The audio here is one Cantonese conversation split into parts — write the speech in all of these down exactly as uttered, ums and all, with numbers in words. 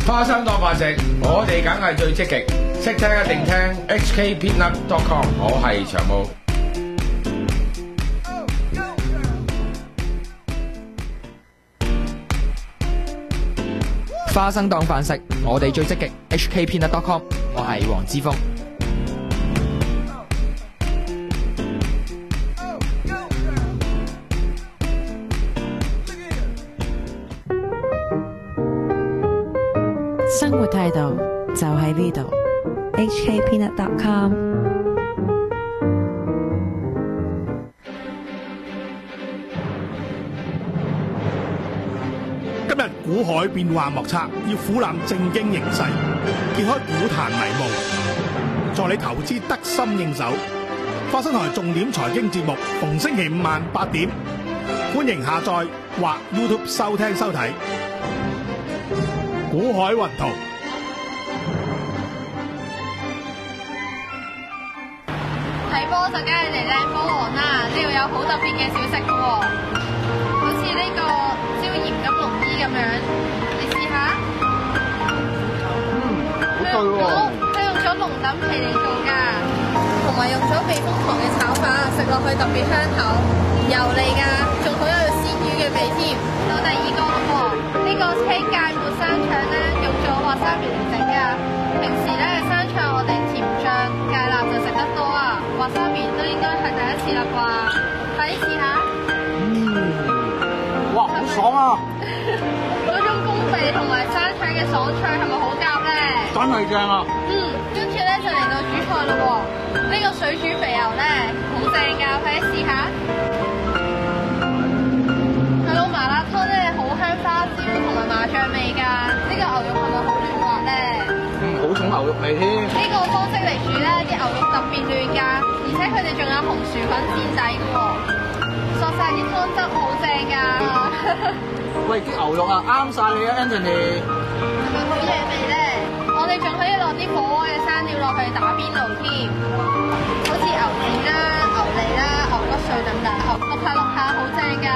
花生當飯食，我哋梗係最積極，識聽一定聽 H K peanut dot com， 我係長毛。 花生當飯食，我哋最積極 H K peanut dot com， 我係黃之鋒。 生活態度就喺呢度 ，H K peanut dot com。 今日股海變幻莫測，要俯覽正經形勢，揭開股壇迷霧，助你投資得心應手。花生台重點財經節目，逢星期五晚八點，歡迎下載或 YouTube 收聽收睇。股海雲圖。 睇波就梗係嚟靚波王啦！呢度有好特別嘅小食嘅喎，好似呢個椒鹽金龍衣咁樣，你試下。 嗯，好對喎。 佢用咗龍躉皮嚟做㗎，同埋用咗避風塘嘅炒法，食落去特別香口，油膩㗎，仲好有鮮魚嘅味添。到第二個喎，呢個青芥末生腸咧，用咗華沙苗嚟整㗎。平時咧生腸我哋甜醬芥辣就食得多啊，華沙苗都應該係第一次啦啩，快啲試下。 嗯，哇，好爽啊！ 嗰種公味同埋生腸嘅爽脆係咪好夾咧？ 真係正啊！ 嗯，跟住咧就嚟到主菜咯喎，呢個水煮肥牛咧好正㗎，快啲試下。佢老麻辣湯咧好香花椒同埋麻醬味㗎，呢個牛肉係咪好嫩滑咧？ 嗯，好重牛肉味添。 呢個方式嚟煮咧，啲牛肉特別嫩㗎，而且佢哋仲有紅薯粉墊底㗎喎，索晒啲湯汁好正㗎。 喂，啲牛肉啊啱晒你啊 Anthony。 係咪好嘢味咧？我哋仲可以落啲火鍋嘅生料落去打邊爐添，好似牛腱啦、牛脷啦、牛骨碎等等，淥下淥下好正㗎。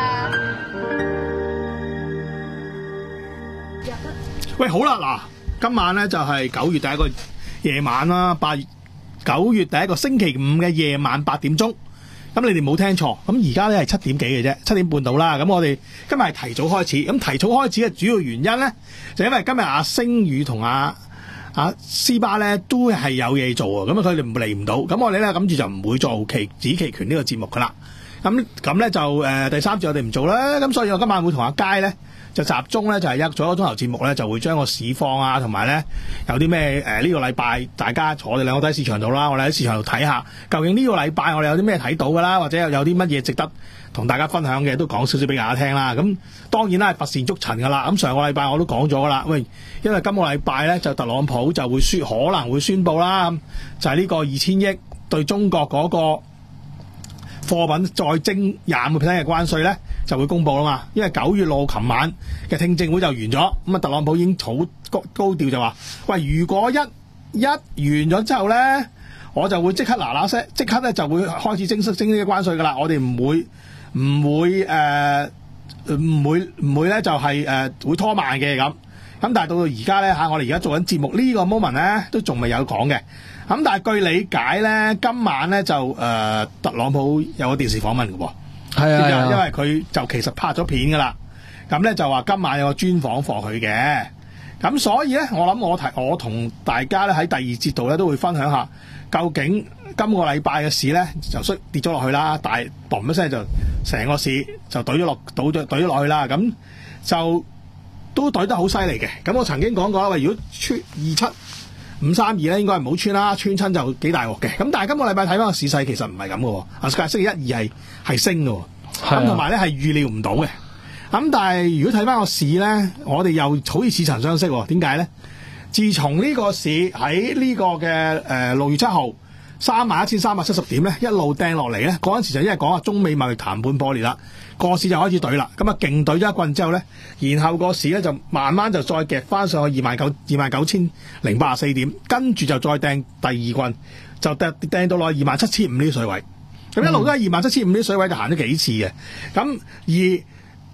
喂，好啦，嗱，今晚咧就係九月第一個夜晚啦，八月九月第一個星期五嘅夜晚八點鐘。咁你哋冇聽錯，咁而家咧係七點幾嘅啫，七點半到啦。咁我哋今日係提早開始，咁提早開始嘅主要原因咧，就因為今日阿星宇同阿阿斯巴咧都係有嘢做啊，咁佢哋唔嚟唔到，咁我哋咧諗住就唔會做期指期權呢個節目噶啦。咁咁咧就誒、呃、第三節我哋唔做啦，咁所以我今晚會同阿佳咧就集中咧就係一做一個鐘頭節目咧，就會將個市況啊，同埋咧有啲咩誒呢個禮拜大家我哋兩個都喺市場度啦，我哋喺市場度睇下究竟呢個禮拜我哋有啲咩睇到噶啦，或者有有啲乜嘢值得同大家分享嘅，都講少少俾大家聽啦。咁當然啦係乏善足陳噶啦。咁上個禮拜我都講咗噶啦，喂，因為今個禮拜咧就特朗普就會宣可能會宣佈啦，就係、是、呢個二千億對中國嗰、那個。貨品再徵廿五個 percent 嘅關稅咧，就會公布啦嘛。因為九月六號琴晚嘅聽證會就完咗，咁啊特朗普已經好高高調就話：喂，如果一一完咗之後咧，我就會即刻嗱嗱聲，即刻咧就會開始徵徵呢個關稅噶啦。我哋唔會唔會誒唔會唔會咧就係、是、誒、呃、會拖慢嘅咁。咁但係到到而家咧嚇，我哋而家做緊節目呢個 moment 咧，都仲未有講嘅。咁但係據理解咧，今晚咧就誒、呃、特朗普有個電視訪問嘅喎， 係啊， 因為佢就其實拍咗片噶啦，咁咧就話今晚有個專訪課佢嘅，咁所以咧我諗我提我同大家咧喺第二節度咧都會分享下，究竟今個禮拜嘅市咧就衰跌咗落去啦，但係嘣一聲就成個市就懟咗落倒咗懟咗落去啦，咁就都懟得好犀利嘅。咁我曾經講過啦，喂，如果穿二七五三二咧，應該係唔好穿啦，穿親就幾大鑊嘅。咁但係今個禮拜睇翻個市勢，其實唔係咁嘅喎。啊，星期一、二係係升嘅喎，咁同埋咧係預料唔到嘅。咁但係如果睇翻個市咧，我哋又好似似曾相識喎。點解咧？自從呢個市喺呢個嘅誒六月七號三萬一千三百七十點咧，一路掟落嚟咧，嗰陣時就因為講話中美貿易談判破裂啦，個市就開始懟啦。咁啊勁懟咗一棍之後咧，然後個市咧就慢慢就再夾翻上去二萬九二萬九千零八十四點，跟住就再掟第二棍，就掟掟到落去二萬七千五呢啲水位。咁一路都係二萬七千五呢啲水位就行咗幾次嘅。咁而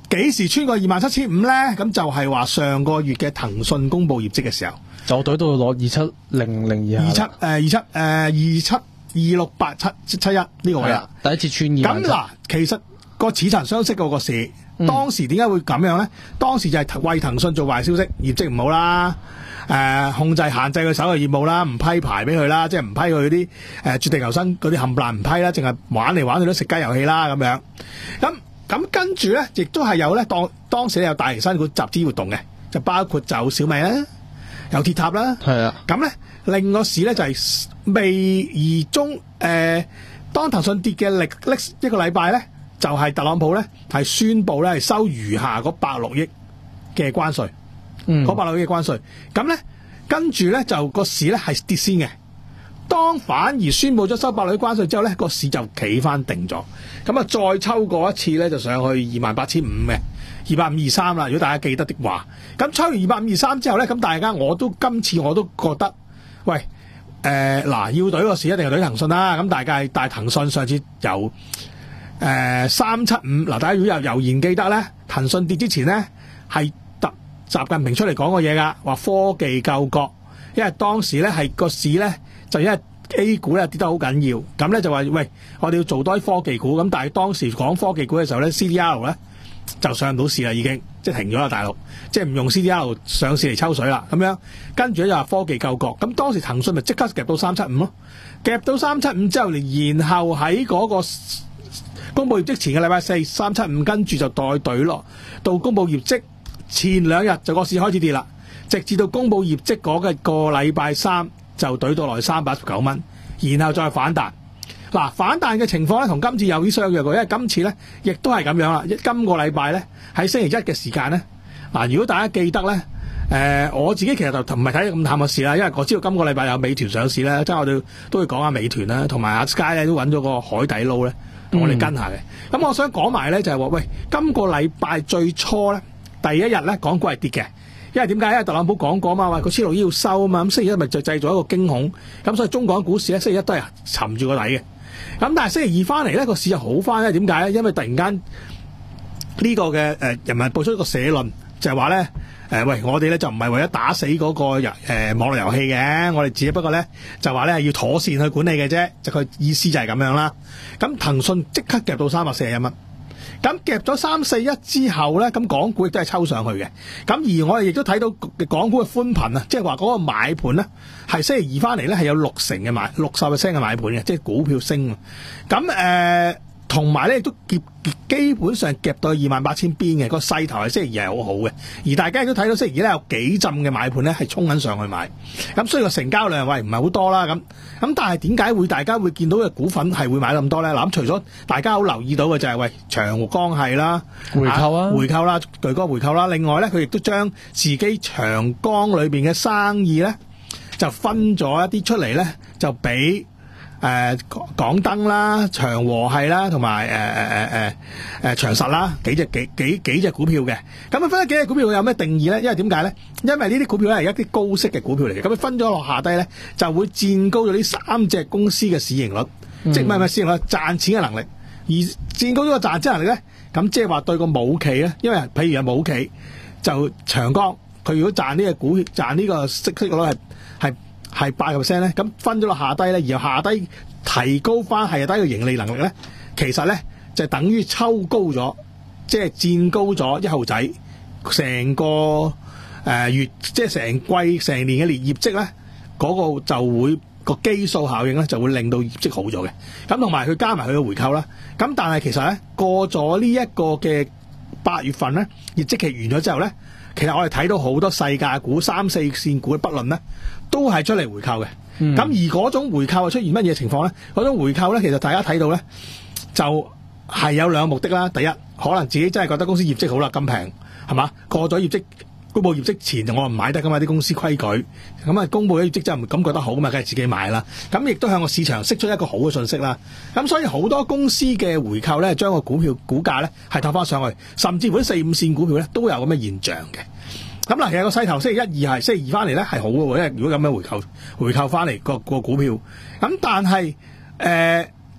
幾時穿過二萬七千五咧？咁就係話上個月嘅騰訊公佈業績嘅時候， 就隊到攞二七零零以下， 二七誒二七誒二七二六八七七一呢個位啦， 第一次穿二萬七。 咁嗱，其實個似曾相識嗰個市， 嗯、 當時點解會咁樣咧？當時就係為騰訊做壞消息，業績唔好啦。誒、呃、控制限制佢手嘅業務啦，唔批牌俾佢啦，即係唔批佢啲誒絕地求生嗰啲冚唪唥唔批啦，淨係玩嚟玩去都食雞遊戲啦咁樣。咁咁跟住咧，亦都係有咧當當時有大型新股集資活動嘅，就包括就小米啦，有鐵塔啦， 係啊。 咁咧另個市咧就係、是、未而中誒、呃，當騰訊跌嘅歷歷一個禮拜咧，就係、是、特朗普咧係宣布咧係收餘下嗰百六億嘅關稅。 嗯， 嗰百六億嘅關稅，咁咧跟住咧就個市咧係跌先嘅。當反而宣布咗收百六億關稅之後咧，個市就企翻定咗。咁啊，再抽過一次咧，就上去二萬八千五嘅二百五二三啦。如果大家記得的話，咁抽完二百五二三之後咧，咁大家我都今次我都覺得，喂，誒嗱要懟個市一定係懟騰訊啦。咁大家但係騰訊上次由誒三七五嗱，大家如果有猶然記得咧，騰訊跌之前咧係。習近平出嚟講過嘢噶，話科技救國，因為當時咧係個市咧就因為 A 股咧跌得好緊要，咁咧就話喂，我哋要做多啲科技股，咁但係當時講科技股嘅時候咧 ，C D R 咧就上唔到市啦，已經即係停咗啦，大陸即係唔用 C D R 上市嚟抽水啦，咁樣跟住咧就話科技救國，咁當時騰訊咪即刻夾到三七五咯，夾到三七五之後，然後喺嗰個公佈業績前嘅禮拜四三七五，跟住就代隊落到公佈業績。前兩日就個市開始跌啦，直至到公佈業績嗰個個禮拜三就懟到來三百一十九蚊，然後再反彈。嗱，反彈嘅情況咧，同今次有啲相若嘅，因為今次咧亦都係咁樣啦。今個禮拜咧喺星期一嘅時間咧，嗱，如果大家記得咧，誒、呃、我自己其實就唔係睇咁淡嘅事啦，因為我知道今個禮拜有美團上市啦，即係我哋都會講下美團啦，同埋阿 Sky 咧都揾咗個海底撈咧，同我哋跟下嘅。咁、嗯、我想講埋咧就係話，喂，今個禮拜最初咧。第一日咧，港股係跌嘅，因為點解？因為特朗普講過嘛，話個千六億要收啊嘛，咁星期一咪就製造一個驚恐，咁所以中港股市咧星期一都係沉住個底嘅。咁但係星期二翻嚟咧，個市就好翻咧，點解咧？因為突然間呢個嘅誒人民報出一個社論，就係話咧誒喂，我哋咧就唔係為咗打死嗰個遊誒網絡遊戲嘅，我哋只不過咧就話咧要妥善去管理嘅啫，就佢意思就係咁樣啦。咁騰訊即刻夾到三百四十一蚊。咁夾咗三四一之後咧，咁港股亦都係抽上去嘅。咁而我哋亦都睇到港股嘅寬頻啊，即係話嗰個買盤咧，係星期二翻嚟咧係有六成嘅買，六十 percent 嘅買盤嘅，即係股票升。咁誒，同埋咧亦都夾基本上夾到二萬八千邊嘅個勢頭係星期二係好好嘅。而大家亦都睇到星期二咧有幾浸嘅買盤咧係衝緊上去買。咁所以個成交量喂唔係好多啦。咁咁但係點解會大家會見到嘅股份係會買咁多咧？嗱，咁除咗大家好留意到嘅就係、是、喂長江係啦， 回購啊， 回購啦，巨哥回購啦。另外咧，佢亦都將自己長江裏邊嘅生意咧就分咗一啲出嚟咧，就俾。誒、呃、港燈啦、長和系啦，同埋誒誒誒誒誒長實啦，幾隻幾幾幾隻股票嘅。咁啊分咗幾隻股票有咩定義咧？因為點解咧？因為呢啲股票咧係一啲高息嘅股票嚟嘅。咁佢分咗落下低咧，就會佔高咗呢三隻公司嘅市盈率，嗯、即係唔係唔係市盈率賺錢嘅能力。而佔高咗個賺錢能力咧，咁即係話對個母企咧，因為譬如有母企就長江，佢如果賺呢個股賺呢個息息率係係。係八個 percent 咧，咁分咗落下低咧，然後下低提高翻係低嘅盈利能力咧，其實咧就等於抽高咗，即係佔高咗一號仔，成個誒、呃、月即係成季成年嘅年業績咧，嗰、那個就會、那個基數效應咧就會令到業績好咗嘅。咁同埋佢加埋佢嘅回購啦，咁但係其實咧過咗呢一個嘅八月份咧，業績期完咗之後咧。其實我哋睇到好多細價股、三四線股嘅不論咧，都係出嚟回購嘅。咁、嗯、而嗰種回購出現乜嘢情況咧？嗰種回購咧，其實大家睇到咧，就係有兩個目的啦。第一，可能自己真係覺得公司業績好啦，咁平係嘛？過咗業績公佈業績前，我唔買得噶嘛，啲公司規矩。咁啊，公佈咗業績之後唔感覺得好嘛，梗係自己買啦。咁亦都向個市場釋出一個好嘅信息啦。咁所以好多公司嘅回購咧，將個股票股價咧係托翻上去，甚至乎啲四五線股票咧都有咁嘅現象嘅。咁嗱，其實個勢頭星期一、二係星期二翻嚟咧係好嘅，因為如果咁樣回購回購翻嚟個個股票，咁但係誒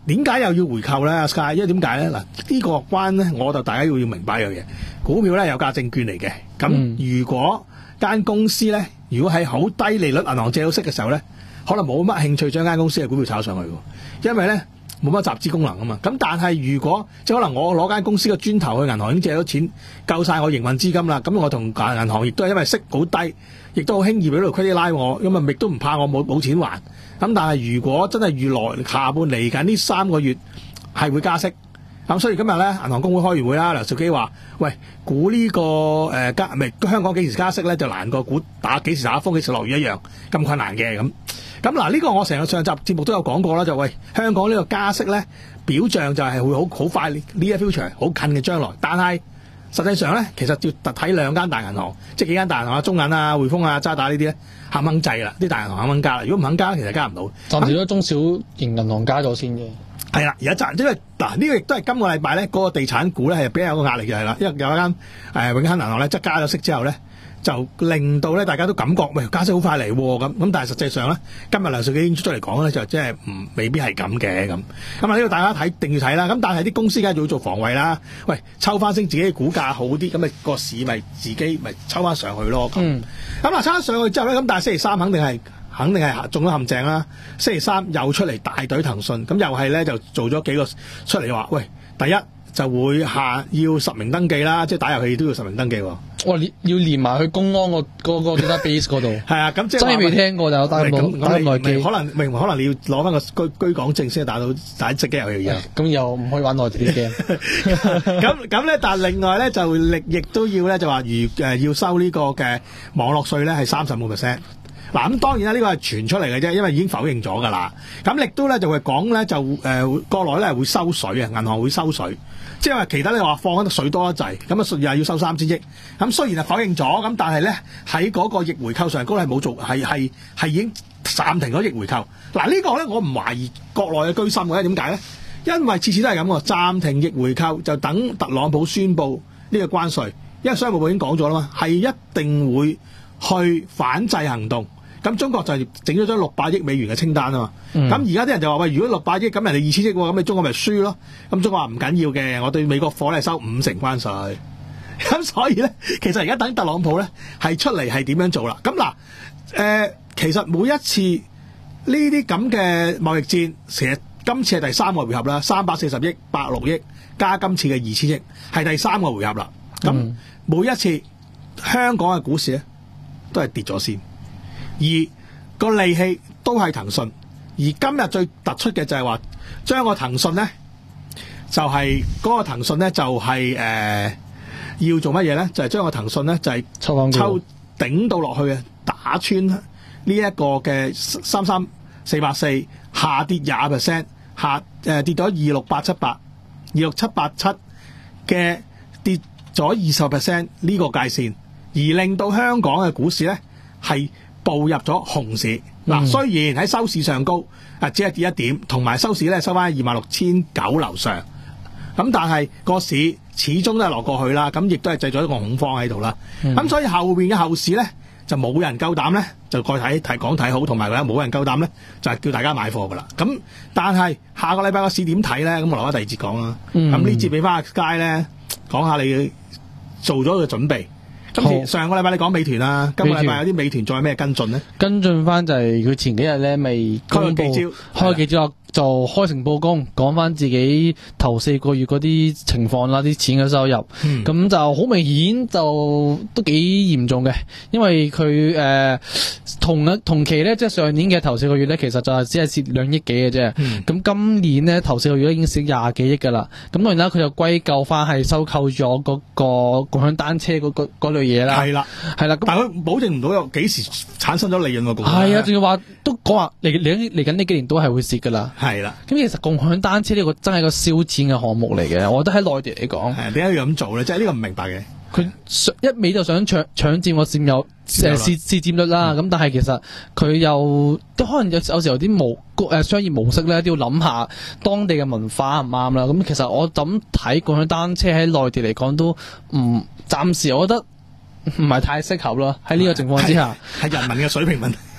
點解又要回購咧？阿 Sky，因為點解咧？嗱，呢個關咧，我就大家要要明白一樣嘢，股票咧有價證券嚟嘅。咁如果間公司咧，如果喺好低利率銀行借到息嘅時候咧，可能冇乜興趣將間公司嘅股票炒上去嘅，因為咧冇乜集資功能啊嘛。咁但係如果即係可能我攞間公司嘅磚頭去銀行已經借到錢，夠晒我營運資金啦，咁我同銀行亦都係因為息好低，亦都好輕易俾到 credit line 我，咁啊亦都唔怕我冇冇錢還。咁但係如果真係預來下半嚟緊呢三個月係會加息，咁所以今日咧銀行公會開完會啦，梁兆基話：喂，估呢、這個誒、呃、加唔係香港幾時加息咧，就難過估打幾時打風幾時落雨一樣咁困難嘅咁。咁嗱呢個我成個上集節目都有講過啦，就喂香港呢個加息咧表象就係會好好快呢一 future 好近嘅將來，但係實際上咧其實要睇兩間大銀行，即係幾間大銀行啊，中銀啊、匯豐啊、渣打呢啲咧肯唔肯制啦，啲大銀行肯唔肯加啦，如果唔肯加，其實加唔到。 暫時都中小型銀行加咗先嘅。 係啦，而家賺，因為嗱呢個亦都係今個禮拜咧，嗰個地產股咧係比較有個壓力嘅係啦，因為有一間誒、呃、永亨銀行咧，即係加咗息之後咧，就令到咧大家都感覺喂加息好快嚟喎咁，咁但係實際上咧，今日梁兆基已經出咗嚟講咧，就即係唔未必係咁嘅咁。咁啊呢個大家睇定要睇啦。咁但係啲公司梗係要做防衞啦。喂，抽翻升自己嘅股價好啲，咁咪個市咪自己咪抽翻上去咯。咁咁嗱，抽翻上去之後咧，咁但係星期三肯定係。肯定係中咗陷阱啦！星期三又出嚟大隊騰訊，咁又係咧就做咗幾個出嚟話，喂，第一就會下要實名登記啦，即係打遊戲都要實名登記喎。 哇！要連埋去公安個嗰個 database 嗰度。係啊，咁即係真係未聽過就打咁打咁耐機。 可能明可能你要攞翻個居居港證先打到打隻機遊戲嘅。 咁又唔可以玩內地啲 game。 咁咁咧，但係另外咧就力亦都要咧就話如誒要收呢個嘅網絡稅咧係三十五個 percent。嗱咁當然啦，呢個係傳出嚟嘅啫，因為已經否認咗㗎啦。咁亦都咧就會講咧就誒、呃、國內咧會收水啊，銀行會收水，即係話其他你話放緊水多得滯，咁啊又要收三千億。咁雖然係否認咗，咁但係咧喺嗰個逆回購上高係冇做，係係係已經暫停咗逆回購。嗱、這個、呢個咧我唔懷疑國內嘅居心嘅，點解咧？因為次次都係咁喎，暫停逆回購就等特朗普宣布呢個關稅，因為商務部已經講咗啦嘛，係一定會去反制行動。咁中國就整咗張六百億美元嘅清單啊嘛，咁而家啲人就話喂，如果六百億咁人哋二千億喎，咁你中國咪輸咯？咁中國話唔緊要嘅，我對美國貨咧收五成關稅，咁所以咧，其實而家等特朗普咧係出嚟係點樣做啦？咁嗱，誒、呃，其實每一次呢啲咁嘅貿易戰，其實今次係第三個回合啦，三百四十億、百六億加今次嘅二千億，係第三個回合啦。咁、嗯、每一次香港嘅股市咧都係跌咗先。而個利器都係騰訊，而今日最突出嘅就係話將個騰訊咧，就係、是、嗰、那個騰訊咧就係、是、誒、呃、要做乜嘢咧？就係、是、將個騰訊咧就係、是、抽抽頂到落去啊，打穿呢一個嘅三三四八四，下跌廿 percent， 下誒、呃、跌到二六八七八、二六七八七嘅跌咗二十 percent 呢個界線，而令到香港嘅股市咧係步入咗熊市嗱、嗯，雖然喺收市上高啊，只係跌一點，同埋收市咧收翻二萬六千九樓上，咁但係個市始終都係落過去啦，咁亦都係製造一個恐慌喺度啦。咁、嗯、所以後邊嘅後市咧就冇人夠膽咧，就再睇睇講睇好，同埋咧冇人夠膽咧就係叫大家買貨噶啦。咁但係下個禮拜個市點睇咧？咁我留翻第二節講啦。咁呢節俾翻阿佳咧講下你做咗個準備。咁上個禮拜你講美團啊，今個禮拜有啲美團再有咩跟進咧？ 跟進翻就係佢前幾日咧未公布，開記招，開記招就開誠佈公，講翻自己頭四個月嗰啲情況啦，啲錢嘅收入，咁、嗯、就好明顯就都幾嚴重嘅，因為佢誒、呃、同同期咧，即係上年嘅頭四個月咧，其實就係只係蝕兩億幾嘅啫。咁、嗯、今年咧頭四個月已經蝕廿幾億噶啦。咁當然啦，佢就歸咎翻係收購咗嗰個共享單車嗰個嗰類嘢啦。係啦，係啦。 但係佢保證唔到有幾時產生咗利潤喎。 係啊，仲要話都講話嚟嚟嚟緊呢幾年都係會蝕噶啦。 係啦。咁其實共享單車呢個真係個燒錢嘅項目嚟嘅，我覺得喺內地嚟講， 係點解要咁做咧？即係呢個唔明白嘅。 佢一味就想搶搶佔個佔有誒市市佔率啦，咁、嗯、但係其實佢又都可能有有時候啲模誒商業模式咧都要諗下當地嘅文化唔啱啦。咁其實我咁睇共享單車喺內地嚟講都唔暫時，我覺得唔係太適合咯。喺呢個情況之下， 係人民嘅水平問題。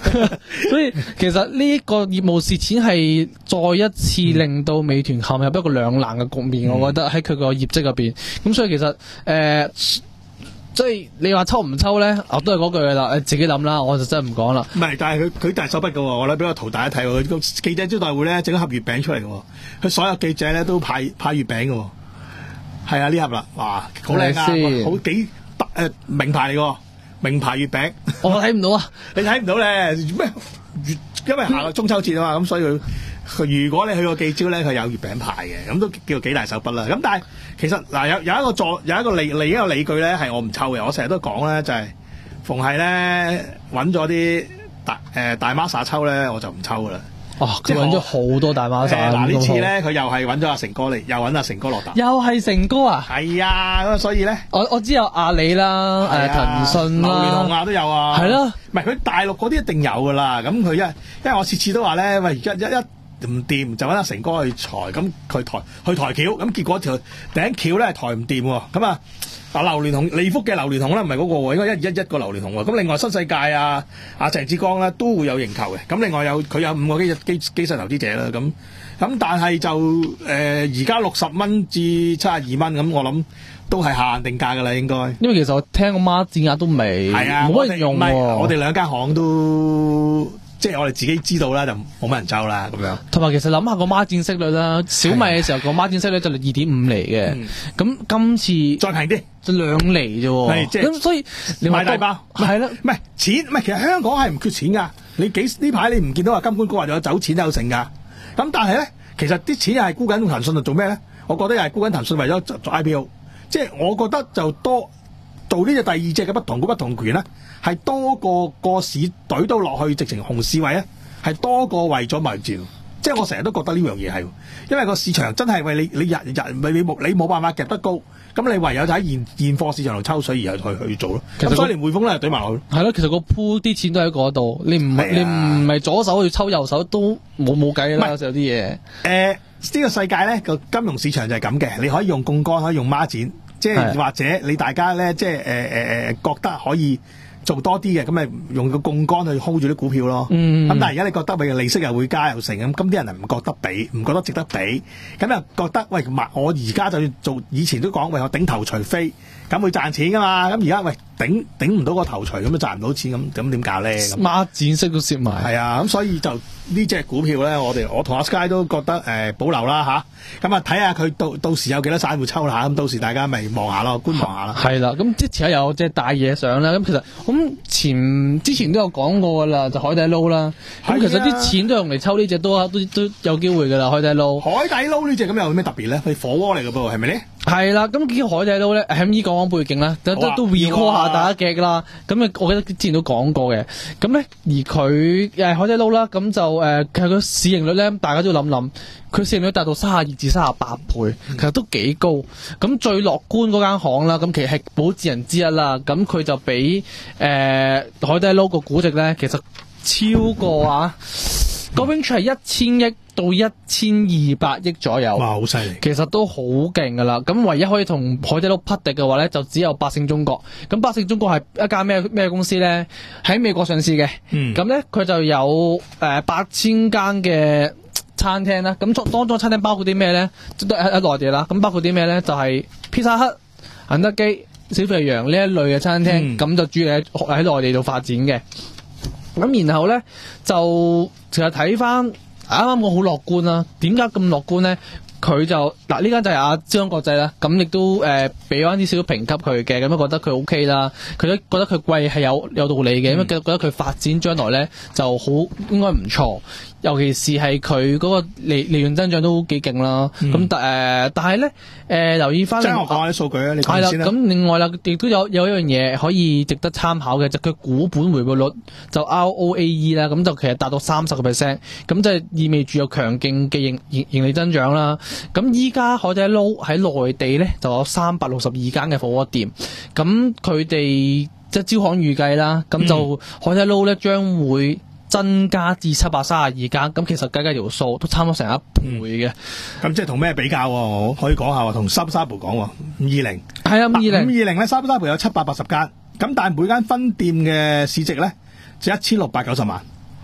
所以其實呢一個業務蝕錢係再一次令到美團陷入一個兩難嘅局面，嗯、我覺得喺佢個業績入邊。咁所以其實誒。呃所以你話抽唔抽咧？我都係嗰句噶啦，你自己諗啦，我就真係唔講啦。 唔係，但係佢佢大手筆噶，我咧俾個圖大家睇，佢個記者招待會咧整一盒月餅出嚟嘅，佢所有記者咧都派派月餅嘅，係啊呢盒啦，哇好靚啊，好幾誒名牌嚟嘅，名牌月餅。 我睇唔到啊， 你睇唔到咧咩？因為下個中秋節啊嘛，咁所以佢。如果你去過記招咧，佢有月餅派嘅，咁都叫幾大手筆啦。咁但係其實嗱有有一個座有一個理另一個理據咧係我唔抽嘅，我成日都講咧就係、是、逢係咧揾咗啲大誒、呃、大孖沙抽咧，我就唔抽噶啦。 哦，佢揾咗好多大孖沙。嗱、呃、呢次咧佢又係揾咗阿成哥嚟，又揾阿成哥落搭。 又係成哥啊？ 係啊，咁所以咧， 我我知有阿里啦，誒騰訊啦， 榴蓮紅啊都有啊。 係咯， 唔係佢大陸嗰啲一定有噶啦。咁佢因因為我次次都話咧，喂而家一一。唔掂就揾阿成哥去抬，咁佢抬去抬轎，咁結果條頂轎咧抬唔掂喎，咁啊啊榴蓮紅利福嘅榴蓮紅咧唔係嗰個喎，應該一一一個榴蓮紅喎，咁另外新世界啊阿鄭志剛咧都會有認購嘅，咁另外有佢有五個基基基石投資者啦，咁咁但係就誒而家六十蚊至七十二蚊，咁我諗都係限定價㗎啦，應該。因為其實我聽個孖展額都未，係啊，冇乜人用喎。我哋兩間行都。即係我哋自己知道啦，就冇乜人抽啦咁樣。同埋其實諗下個孖展息率啦，小米嘅時候個孖展息率就係二點五厘嘅，咁、嗯、今次再平啲，就兩厘啫喎。咁所以你買大包係啦，唔係錢，唔係其實香港係唔缺錢㗎。你幾呢排你唔見到話金管局話有走錢有成㗎？咁但係咧，其實啲錢又係沽緊騰訊度做咩咧？我覺得又係沽緊騰訊為咗做 I P O， 即係我覺得就多做呢隻第二隻嘅不同股不同權咧。係多過個市懟到落去，直情熊市位咧，係多過為咗貿易戰。即係我成日都覺得呢樣嘢係，因為個市場真係為你你日日你冇你冇辦法夾得高，咁你唯有就喺現現貨市場度抽水而去去去做咯。咁所以連匯豐咧懟埋落去。係咯，其實個鋪啲錢都喺嗰度，你唔係你唔係左手去抽右手都冇冇計啦。有啲嘢誒，呢、呃呢個世界咧個金融市場就係咁嘅，你可以用槓桿，可以用孖展，即係或者你大家咧即係誒誒誒覺得可以。做多啲嘅，咁咪用個槓桿去 hold 住啲股票咯。咁、嗯、但係而家你覺得咪利息又會加又成咁，咁啲人係唔覺得俾，唔覺得值得俾，咁又覺得喂，我而家就要做，以前都講喂我頂頭除非，咁會賺錢噶嘛。咁而家喂頂頂唔到個頭除，咁都賺唔到錢，咁咁點搞咧？孖展息都蝕埋。係啊，咁所以就呢隻股票咧，我哋我同阿 Sky 都覺得誒、呃、保留啦吓。咁啊睇下佢到到時有幾多散戶抽啦，咁到時大家咪望下咯，觀望下啦。係啦，咁之前有隻大嘢上啦，咁其實咁前之前都有講過噶啦，就海底撈啦。咁其實啲錢都用嚟抽呢隻都都都有機會噶啦，海底撈。海底撈呢隻咁有咩特別咧？係火鍋嚟噶噃，係咪咧？係啦，咁叫海底撈咧，喺呢講講背景啦，都都都 recall 下大家嘅啦。咁啊，我記得之前都講過嘅。咁咧，而佢誒海底撈啦，咁就誒其實個市盈率咧，大家都要諗諗，佢市盈率達到三十二至三十八倍，其實都幾高。咁最樂觀嗰間行啦，咁其實係保薦人之一啦。咁佢就比誒、呃、海底撈個估值咧，其實超過啊，個 range 係一千億到一千二百億左右。哇，好犀利！其實都好勁噶啦。咁唯一可以同海底撈匹敵嘅話咧，就只有百勝中國。咁百勝中國係一間咩咩公司咧？喺美國上市嘅。嗯。咁咧，佢就有誒八千間嘅餐廳啦。咁當中餐廳包括啲咩咧？都喺喺內地啦。咁包括啲咩咧？就係披薩克、肯德基、小肥羊呢一類嘅餐廳。咁、嗯、就主要喺喺內地度發展嘅。咁然後咧就其實睇翻。啱啱我好樂觀啦，點解咁樂觀咧？佢就嗱呢間就係阿招商國際啦，咁亦都誒俾翻啲少少評級佢嘅，咁樣覺得佢 O K 啦，佢都覺得佢貴係有有道理嘅，因為覺得佢發展將來咧就好應該唔錯，尤其是係佢嗰個利利潤增長都幾勁啦。咁、嗯、但誒、呃、但係咧誒留意翻，即係我講下啲數據啊，你講先啦。咁另外啦，亦都有有一樣嘢可以值得參考嘅，就佢、是、股本回報率就 R O A E 啦，咁就其實達到三十個 percent，咁即係意味住有強勁嘅盈盈盈利增長啦。咁依家海底撈喺內地咧就有三百六十二間嘅火鍋店，咁佢哋即係招行預計啦，咁就海底撈咧將會增加至七百三十二間，咁其實計計條數都差唔多成一倍嘅。咁、嗯、即係同咩比較？我可以講下，同三沙布講五二零係啊，五二零五二零咧，三沙布有七百八十間，咁但係每間分店嘅市值咧就一千六百九十萬。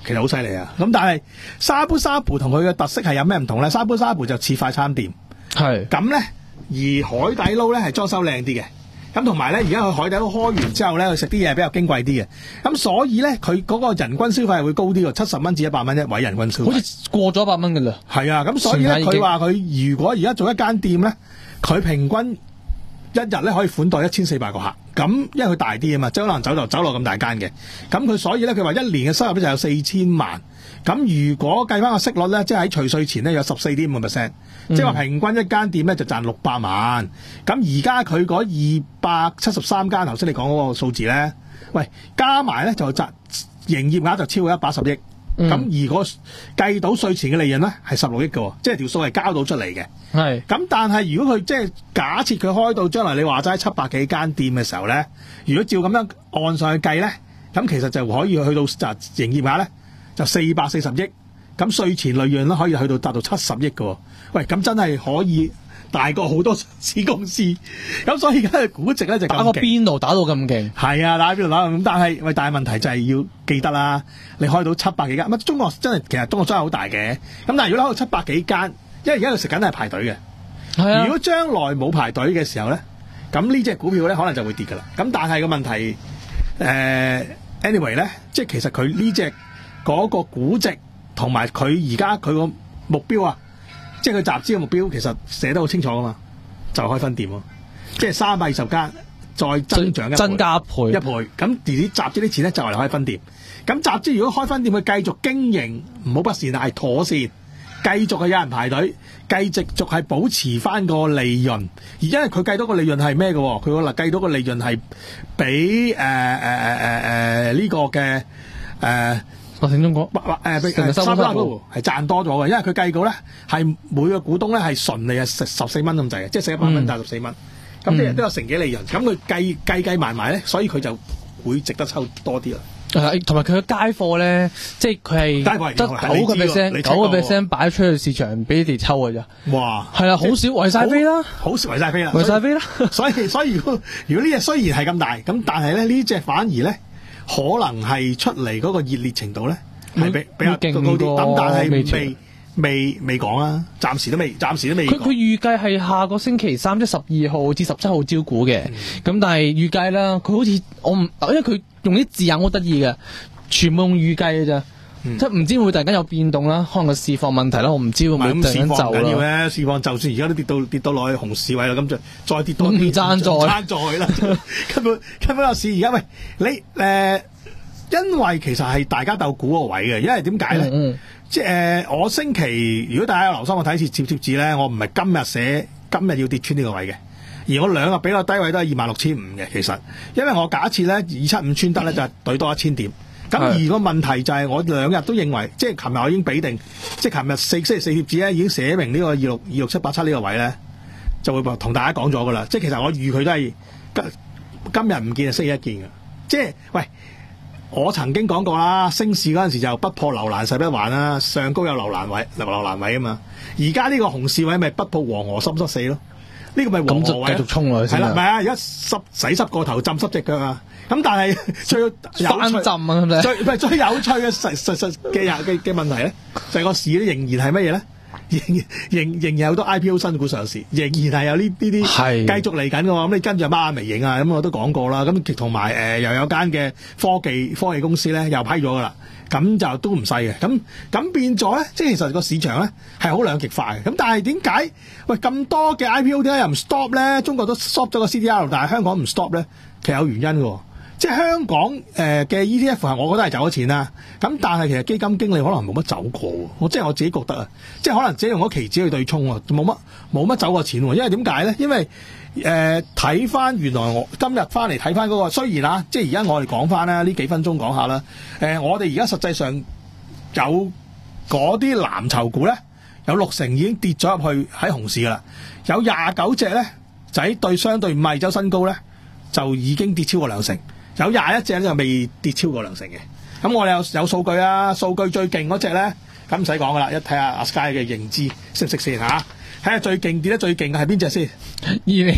其實好犀利啊！咁但係沙煲沙煲同佢嘅特色係有咩唔同咧？沙煲沙煲就似快餐店， 係咁咧，而海底撈咧係裝修靚啲嘅。咁同埋咧，而家去海底撈開完之後咧，去食啲嘢比較矜貴啲嘅。咁所以咧，佢嗰個人均消費係會高啲喎，七十蚊至一百蚊一位人均消費。 好似過咗一百蚊㗎啦。 係啊，咁所以咧，佢話佢如果而家做一間店咧，佢平均一日咧可以款待一千四百個客。咁因為佢大啲啊嘛，即係可能酒樓酒樓咁大間嘅。咁佢所以咧，佢話一年嘅收入咧就有四千萬。咁如果計翻個息率咧，即係喺除稅前咧有十四點五個 percent，即係話平均一間店咧就賺六百萬。咁而家佢嗰二百七十三間，頭先你講嗰個數字咧，喂加埋咧就賺營業額就超過一百十億。咁、嗯、而嗰計到稅前嘅利潤咧係十六億嘅，即係條數係交到出嚟嘅。 係。咁但係如果佢即係假設佢開到將來你話齋七百幾間店嘅時候咧，如果照咁樣按上去計咧，咁其實就可以去到就營業額咧。就四百四十億，咁稅前利潤咧可以去到達到七十億喎。喂，咁真係可以大過好多上市公司，咁所以而家嘅估值咧就咁勁。 打個邊爐打到咁勁？ 係啊，打邊爐打咁，但係喂，但係問題就係要記得啦，你開到七百幾間，乜中國真係其實中國真係好大嘅，咁但係如果開到七百幾間，因為而家佢食緊係排隊嘅，係啊。如果將來冇排隊嘅時候咧，咁呢隻股票咧可能就會跌㗎啦。咁但係個問題，誒、呃、anyway 咧，即係其實佢呢隻。嗰、那個估值同埋佢而家佢個目標啊，即係佢集資嘅目標，其實寫得好清楚噶嘛，就開分店喎，即係三百二十間再增長一倍增加一倍一倍，咁而啲集資啲錢咧就嚟開分店。咁集資如果開分店，佢繼續經營唔好不善，係妥善，繼續係有人排隊，繼續續係保持翻個利潤。而因為佢計到個利潤係咩嘅？佢個嗱計到個利潤係比誒誒誒誒誒呢個嘅誒。呃我聽中國， 誒誒沙煲係賺多咗嘅，因為佢計過咧係每個股東咧係純利係食十四蚊咁滯嘅，即係食一百蚊賺十四蚊，咁即係都有成幾利潤。咁佢計計計埋埋咧，所以佢就會值得抽多啲啦。 誒，同埋佢嘅街貨咧，即係佢係得九個 percent， 九個 percent 擺出去市場俾你哋抽嘅咋。哇！係啦，好少圍晒飛啦，好少圍晒飛啦，圍晒飛啦。所以所以如果如果呢隻雖然係咁大，咁但係咧呢隻反而咧。可能係出嚟嗰個熱烈程度咧，係比比較高啲。咁但係未未未講啦，暫時都未，暫時都未。佢佢預計係下個星期三即十二號至十七號招股嘅。咁、嗯、但係預計啦，佢好似我唔，因為佢用啲字眼好得意嘅，全部用預計嘅咋。嗯、即係唔知會突然間有變動啦，可能個市況問題啦，我唔知會唔會突然間就啦。 緊要咧，市況就算而家都跌到跌到落去熊市位啦，咁就再跌到唔爭再爭再啦。根本根本個市而家喂你誒、呃，因為其實係大家鬥估個位嘅，因為點解咧？嗯嗯即係、呃、我星期如果大家有留心我睇次貼貼紙咧，我唔係今日寫今日要跌穿呢個位嘅，而我兩個比較低位都係二萬六千五嘅。其實因為我假設咧二七五穿得咧就係對多一千點。咁而個問題就係我兩日都認為，即係琴日我已經俾定，即係琴日四星期四貼紙咧已經寫明呢個二六二六七八七呢個位咧，就會同大家講咗噶啦。即係其實我預佢都係今今日唔見就星期一見嘅。即係喂，我曾經講過啦，升市嗰陣時就不破樓蘭十一環啦，上高有樓蘭位，樓蘭位啊嘛。而家呢個紅市位咪不破黃河濕濕死咯。呢、這個咪黃河位， 咁就繼續衝落去先。 係啦，唔係啊，而家濕洗濕個頭，浸濕隻腳啊。咁但係最有趣翻浸啊， 最唔係最有趣嘅實實實嘅嘅嘅問題咧，就係、是、個市咧仍然係乜嘢咧？仍仍仍然有好多 I P O 新股上市，仍然係有呢呢啲繼續嚟緊嘅喎。咁你跟住孖眼微影啊，咁我都講過啦。咁同埋誒又有間嘅科技科技公司咧又批咗㗎啦。咁就都唔細嘅。咁咁變咗咧，即係其實個市場咧係好兩極化嘅。咁但係點解喂咁多嘅 I P O 點解又唔 stop 咧？中國都 stop 咗個 C D R， 但係香港唔 stop 咧，其實有原因嘅。即係香港誒嘅 E T F 係，我覺得係走咗錢啦。咁但係其實基金經理可能冇乜走過，我即係我自己覺得啊，即係可能自己用咗期指去對沖啊，冇乜冇乜走過錢。因為點解咧？因為誒睇翻原來我今日翻嚟睇翻嗰個，雖然啊，即係而家我哋講翻啦，呢幾分鐘講下啦。誒、呃，我哋而家實際上有嗰啲藍籌股咧，有六成已經跌咗入去喺熊市噶啦，有廿九隻咧就喺對相對五十二周新高咧，就已經跌超過兩成。有廿一隻咧就未跌超過兩成嘅，咁我哋有有數據啊，數據最勁嗰隻咧，咁唔使講噶啦，一睇下阿 Sky 嘅認知識唔識先嚇，睇下最勁跌得最勁嘅係邊隻先？ 二零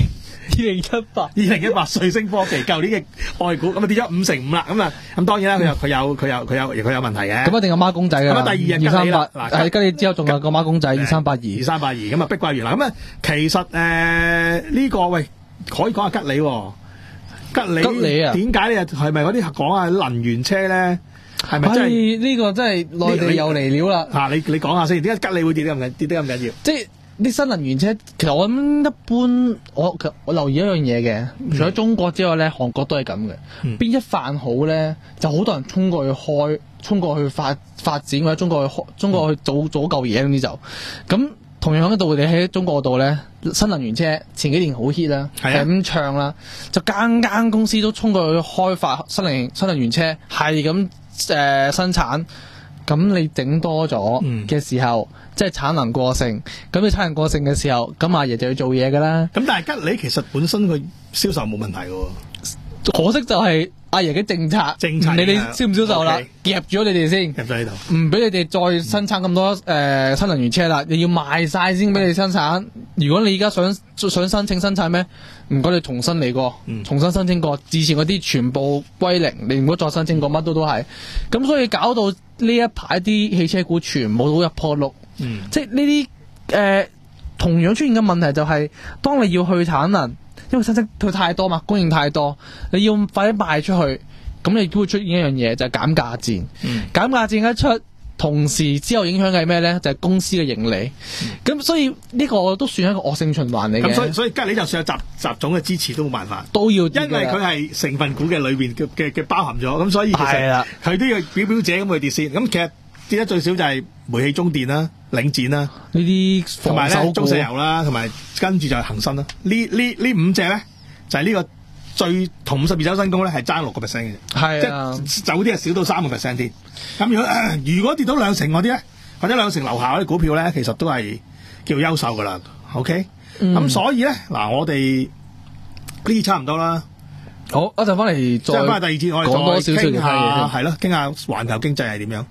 二零一八， 二零一八瑞星科技舊年嘅外股咁啊跌咗五成五啦，咁啊咁當然啦，佢有佢有佢有佢有佢有問題嘅。 咁一定有孖公仔嘅。 咁啊第二日二三八， 嗱係跟住之後仲有個孖公仔二三八二， 二三八二咁啊碧桂園啦。咁啊其實誒呢、呃這個喂可以講下吉利、哦，吉利吉利啊？ 點解咧？係咪嗰啲講下能源車咧？係咪真係呢、這個真係內地又嚟料啦？ 啊，你你講下先，點解吉利會跌得咁緊跌得咁緊要？ 即係啲新能源車，其實我諗一般，我我留意一樣嘢嘅，除咗中國之外咧，韓國都係咁嘅。邊、嗯、一範好咧，就好多人衝過去開，衝過去發發展或者中國去開，中國去做做嚿嘢，總之就咁。同樣嘅道理喺中國度咧，新能源車前幾年好 hit 啦，係咁唱啦，就間間公司都衝過去開發新能新能源車，係咁誒生產。咁你整多咗嘅時候，嗯、即係產能過剩。咁你產能過剩嘅時候，咁阿爺就要做嘢噶啦。 咁但係吉利其實本身佢銷售冇問題嘅， 可惜就係阿爺嘅政策，政策你哋銷唔銷售啦？夾咗你哋先， 夾咗呢度， 唔俾你哋再生產咁多誒、呃、新能源車啦。你要賣晒先俾你生產。如果你而家想想申請生產咩？唔該你重新嚟過、嗯，重新申請過，之前嗰啲全部歸零，你唔好再申請過，乜都都係。咁所以搞到呢一排啲汽車股全部都一破六，嗯、即係呢啲誒同樣出現嘅問題就係、是，當你要去產能，因為生產佢太多嘛，供應太多，你要快啲賣出去，咁你都會出現一樣嘢就係、是、減價戰，嗯、減價戰一出。同時之後影響嘅係咩咧？就係、是、公司嘅盈利。咁、嗯、所以呢個都算係一個惡性循環嚟嘅。 咁所以所以吉利就算有習習總嘅支持都冇辦法， 都要， 因為佢係成分股嘅裏邊嘅嘅嘅包含咗。咁所以其實佢都要表表者咁去跌先。咁其實跌得最少就係煤氣、中電啦、領展啦呢啲， 同埋咧中石油啦，同埋跟住就係恒生啦。呢呢呢五隻咧就係、是、呢個最同五十二周新高咧係爭六個 percent 嘅， 係啊， 即係有啲係少到三個 percent 添。咁如果、呃、如果跌到兩成嗰啲咧，或者兩成樓下嗰啲股票咧，其實都係叫優秀噶啦。OK，咁、嗯、所以咧嗱，我哋呢啲差唔多啦。 好，一陣翻嚟再翻第二節，我哋講多少少嘅嘢，係咯，傾下環球經濟係點樣。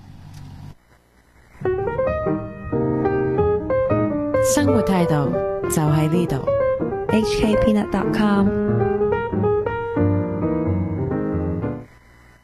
生活態度就喺呢度。H K Peanut dot com